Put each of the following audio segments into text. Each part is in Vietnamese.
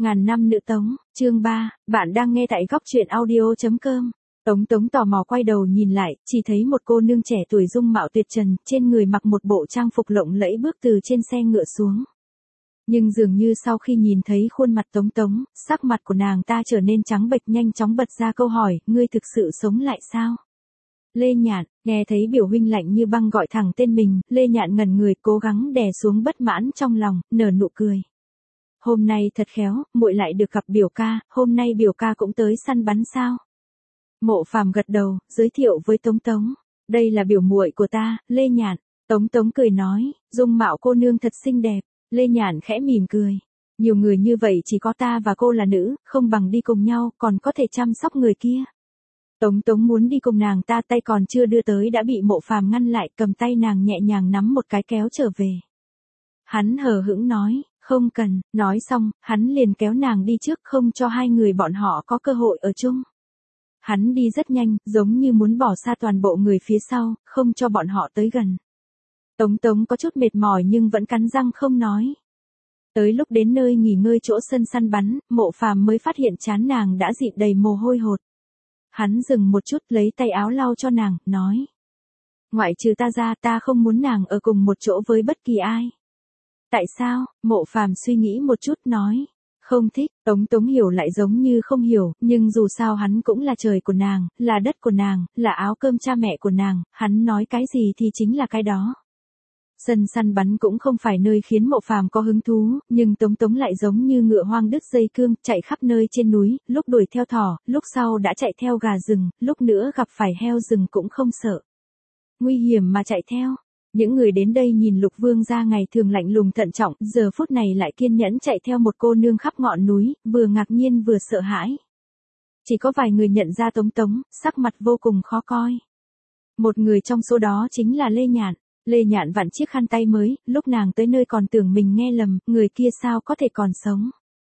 Ngàn năm nữ Tống, chương 3, bạn đang nghe tại góc truyện audio.com. Tống tò mò quay đầu nhìn lại, chỉ thấy một cô nương trẻ tuổi dung mạo tuyệt trần, trên người mặc một bộ trang phục lộng lẫy bước từ trên xe ngựa xuống. Nhưng dường như sau khi nhìn thấy khuôn mặt Tống, sắc mặt của nàng ta trở nên trắng bệch, nhanh chóng bật ra câu hỏi, ngươi thực sự sống lại sao? Lê Nhạn, nghe thấy biểu huynh lạnh như băng gọi thẳng tên mình, Lê Nhạn ngẩn người cố gắng đè xuống bất mãn trong lòng, nở nụ cười. Hôm nay thật khéo, muội lại được gặp biểu ca, hôm nay biểu ca cũng tới săn bắn sao? Mộ Phàm gật đầu, giới thiệu với Tống, đây là biểu muội của ta, Lê Nhạn. Tống cười nói, dung mạo cô nương thật xinh đẹp. Lê Nhạn khẽ mỉm cười. Nhiều người như vậy chỉ có ta và cô là nữ, không bằng đi cùng nhau, còn có thể chăm sóc người kia. Tống muốn đi cùng nàng ta, tay còn chưa đưa tới đã bị Mộ Phàm ngăn lại, cầm tay nàng nhẹ nhàng nắm một cái kéo trở về. Hắn hờ hững nói, không cần, nói xong, hắn liền kéo nàng đi trước, không cho hai người bọn họ có cơ hội ở chung. Hắn đi rất nhanh, giống như muốn bỏ xa toàn bộ người phía sau, không cho bọn họ tới gần. Tống có chút mệt mỏi nhưng vẫn cắn răng không nói. Tới lúc đến nơi nghỉ ngơi chỗ sân săn bắn, Mộ Phàm mới phát hiện trán nàng đã dịn đầy mồ hôi hột. Hắn dừng một chút, lấy tay áo lau cho nàng, nói. Ngoại trừ ta ra, ta không muốn nàng ở cùng một chỗ với bất kỳ ai. Tại sao? Mộ Phàm suy nghĩ một chút nói. Không thích. Tống hiểu lại giống như không hiểu, nhưng dù sao hắn cũng là trời của nàng, là đất của nàng, là áo cơm cha mẹ của nàng, hắn nói cái gì thì chính là cái đó. Sân săn bắn cũng không phải nơi khiến Mộ Phàm có hứng thú, nhưng Tống lại giống như ngựa hoang đứt dây cương, chạy khắp nơi trên núi, lúc đuổi theo thỏ, lúc sau đã chạy theo gà rừng, lúc nữa gặp phải heo rừng cũng không sợ. Nguy hiểm mà chạy theo. Những người đến đây nhìn Lục Vương gia ngày thường lạnh lùng thận trọng, giờ phút này lại kiên nhẫn chạy theo một cô nương khắp ngọn núi, vừa ngạc nhiên vừa sợ hãi. Chỉ có vài người nhận ra Tống, sắc mặt vô cùng khó coi. Một người trong số đó chính là Lê Nhạn. Lê Nhạn vặn chiếc khăn tay mới, lúc nàng tới nơi còn tưởng mình nghe lầm, người kia sao có thể còn sống.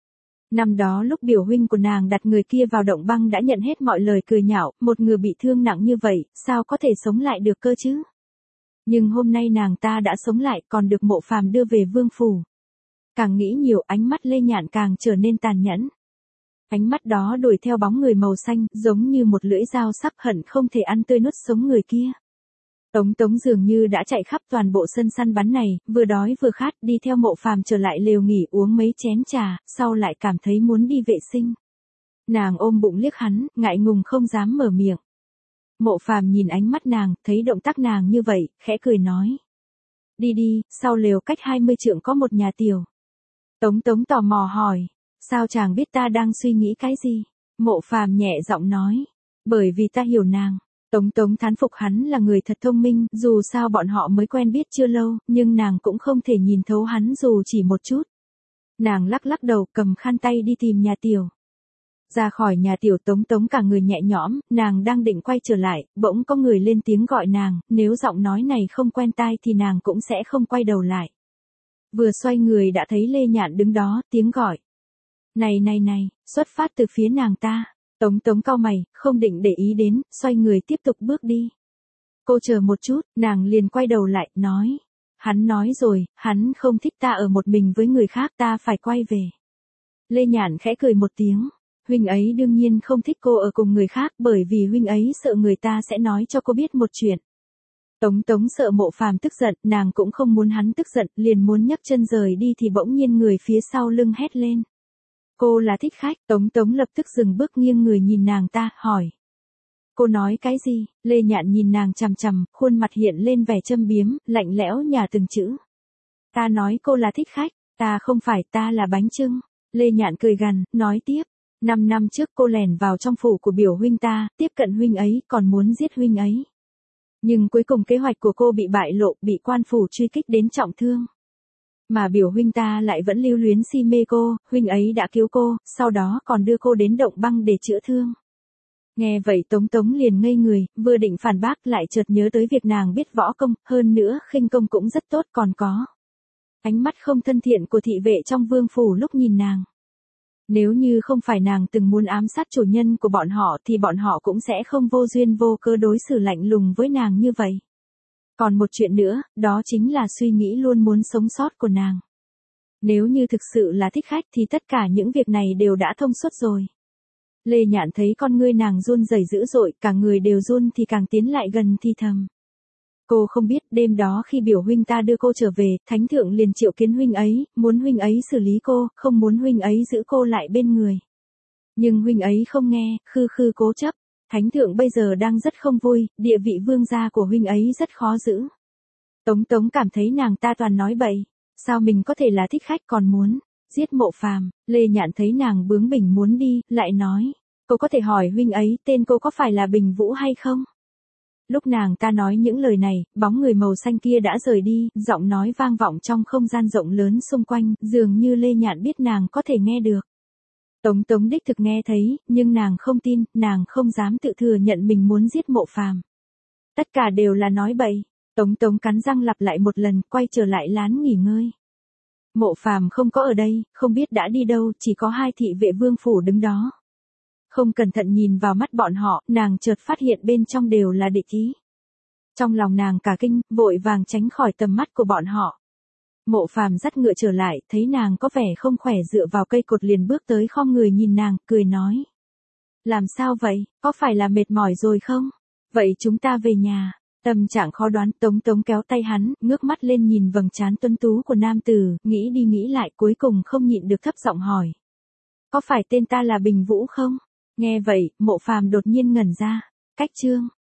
Năm đó lúc biểu huynh của nàng đặt người kia vào động băng đã nhận hết mọi lời cười nhạo, một người bị thương nặng như vậy, sao có thể sống lại được cơ chứ? Nhưng hôm nay nàng ta đã sống lại, còn được Mộ Phàm đưa về vương phủ. Càng nghĩ nhiều, ánh mắt Lê Nhạn càng trở nên tàn nhẫn. Ánh mắt đó đuổi theo bóng người màu xanh, giống như một lưỡi dao sắc, hận không thể ăn tươi nuốt sống người kia. Tống dường như đã chạy khắp toàn bộ sân săn bắn này, vừa đói vừa khát, đi theo Mộ Phàm trở lại lều nghỉ uống mấy chén trà, sau lại cảm thấy muốn đi vệ sinh. Nàng ôm bụng liếc hắn, ngại ngùng không dám mở miệng. Mộ Phàm nhìn ánh mắt nàng, thấy động tác nàng như vậy, khẽ cười nói. Đi, sau lều cách 20 trượng có một nhà tiểu. Tống tò mò hỏi, sao chàng biết ta đang suy nghĩ cái gì? Mộ Phàm nhẹ giọng nói, bởi vì ta hiểu nàng. Tống thán phục hắn là người thật thông minh, dù sao bọn họ mới quen biết chưa lâu, nhưng nàng cũng không thể nhìn thấu hắn dù chỉ một chút. Nàng lắc đầu, cầm khăn tay đi tìm nhà tiểu. Ra khỏi nhà tiểu, Tống cả người nhẹ nhõm, nàng đang định quay trở lại, bỗng có người lên tiếng gọi nàng, nếu giọng nói này không quen tai thì nàng cũng sẽ không quay đầu lại. Vừa xoay người đã thấy Lê Nhạn đứng đó, tiếng gọi. Này, xuất phát từ phía nàng ta. Tống cau mày, không định để ý đến, xoay người tiếp tục bước đi. Cô chờ một chút, nàng liền quay đầu lại, nói. Hắn nói rồi, hắn không thích ta ở một mình với người khác, ta phải quay về. Lê Nhạn khẽ cười một tiếng. Huynh ấy đương nhiên không thích cô ở cùng người khác, bởi vì huynh ấy sợ người ta sẽ nói cho cô biết một chuyện. Tống sợ Mộ Phàm tức giận, nàng cũng không muốn hắn tức giận, liền muốn nhấc chân rời đi thì bỗng nhiên người phía sau lưng hét lên. Cô là thích khách. Tống lập tức dừng bước, nghiêng người nhìn nàng ta, hỏi. Cô nói cái gì? Lê Nhạn nhìn nàng chằm, khuôn mặt hiện lên vẻ châm biếm, lạnh lẽo nhả từng chữ. Ta nói cô là thích khách, ta không phải, ta là bánh chưng. Lê Nhạn cười gằn, nói tiếp. 5 năm trước cô lẻn vào trong phủ của biểu huynh ta, tiếp cận huynh ấy, còn muốn giết huynh ấy. Nhưng cuối cùng kế hoạch của cô bị bại lộ, bị quan phủ truy kích đến trọng thương. Mà biểu huynh ta lại vẫn lưu luyến si mê cô, huynh ấy đã cứu cô, sau đó còn đưa cô đến động băng để chữa thương. Nghe vậy Tống liền ngây người, vừa định phản bác lại chợt nhớ tới việc nàng biết võ công, hơn nữa khinh công cũng rất tốt, còn có ánh mắt không thân thiện của thị vệ trong vương phủ lúc nhìn nàng. Nếu như không phải nàng từng muốn ám sát chủ nhân của bọn họ thì bọn họ cũng sẽ không vô duyên vô cớ đối xử lạnh lùng với nàng như vậy. Còn một chuyện nữa, đó chính là suy nghĩ luôn muốn sống sót của nàng. Nếu như thực sự là thích khách thì tất cả những việc này đều đã thông suốt rồi. Lê Nhạn thấy con ngươi nàng run rẩy dữ dội, cả người đều run thì càng tiến lại gần thì thầm. Cô không biết đêm đó khi biểu huynh ta đưa cô trở về, thánh thượng liền triệu kiến huynh ấy, muốn huynh ấy xử lý cô, không muốn huynh ấy giữ cô lại bên người. Nhưng huynh ấy không nghe, khư khư cố chấp. Thánh thượng bây giờ đang rất không vui, địa vị vương gia của huynh ấy rất khó giữ. Tống Tống cảm thấy nàng ta toàn nói bậy. Sao mình có thể là thích khách còn muốn giết Mộ Phàm? Lê Nhạn thấy nàng bướng bỉnh muốn đi, lại nói. Cô có thể hỏi huynh ấy tên cô có phải là Bình Vũ hay không? Lúc nàng ta nói những lời này, bóng người màu xanh kia đã rời đi, giọng nói vang vọng trong không gian rộng lớn xung quanh, dường như Lê Nhạn biết nàng có thể nghe được. Tống Tống đích thực nghe thấy, nhưng nàng không tin, nàng không dám tự thừa nhận mình muốn giết Mộ Phàm. Tất cả đều là nói bậy. Tống Tống cắn răng lặp lại một lần, quay trở lại lán nghỉ ngơi. Mộ Phàm không có ở đây, không biết đã đi đâu, chỉ có hai thị vệ vương phủ đứng đó. Không cẩn thận nhìn vào mắt bọn họ, nàng chợt phát hiện bên trong đều là địch ý. Trong lòng nàng cả kinh, vội vàng tránh khỏi tầm mắt của bọn họ. Mộ Phàm dắt ngựa trở lại, thấy nàng có vẻ không khỏe dựa vào cây cột liền bước tới khom người nhìn nàng, cười nói. Làm sao vậy, có phải là mệt mỏi rồi không? Vậy chúng ta về nhà. Tâm trạng khó đoán, Tống Tống kéo tay hắn, ngước mắt lên nhìn vầng trán tuấn tú của nam tử, nghĩ đi nghĩ lại cuối cùng không nhịn được thấp giọng hỏi. Có phải tên ta là Bình Vũ không? Nghe vậy, Mộ Phàm đột nhiên ngẩn ra. Cách chương